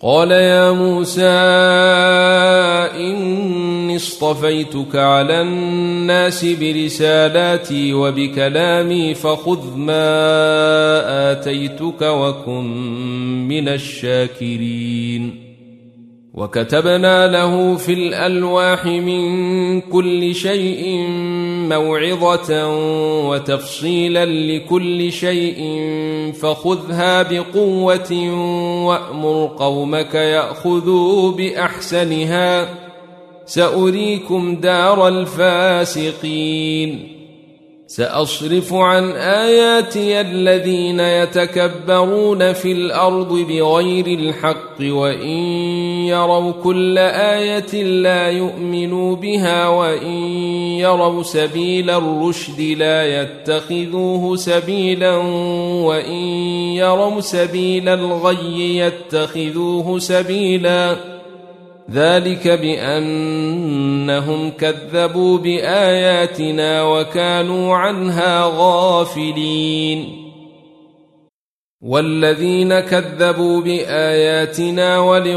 قال يا موسى إني اصطفيتك على الناس برسالاتي وبكلامي فخذ ما آتيتك وكن من الشاكرين. وكتبنا له في الألواح من كل شيء موعظة وتفصيلا لكل شيء فخذها بقوة وأمر قومك يأخذوا بأحسنها سأريكم دار الفاسقين. سأصرف عن آياتي الذين يتكبرون في الأرض بغير الحق وإن يروا كل آية لا يؤمنوا بها وإن يروا سبيل الرشد لا يتخذوه سبيلا وإن يروا سبيل الغي يتخذوه سبيلا ذلك بأنهم كذبوا بآياتنا وكانوا عنها غافلين. والذين كذبوا بآياتنا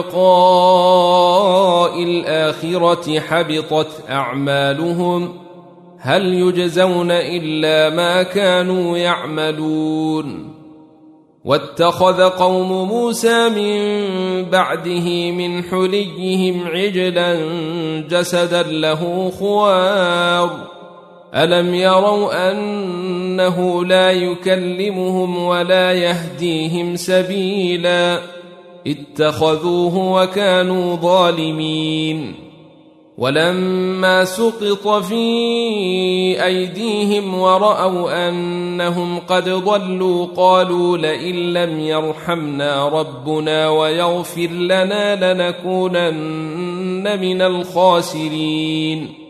ولقاء الآخرة حبطت أعمالهم هل يجزون إلا ما كانوا يعملون. واتخذ قوم موسى من بعده من حليهم عجلا جسدا له خوار ألم يروا أنه لا يكلمهم ولا يهديهم سبيلا اتخذوه وكانوا ظالمين. ولما سقط في أيديهم ورأوا أنهم قد ضلوا قالوا لئن لم يرحمنا ربنا ويغفر لنا لنكونن من الخاسرين.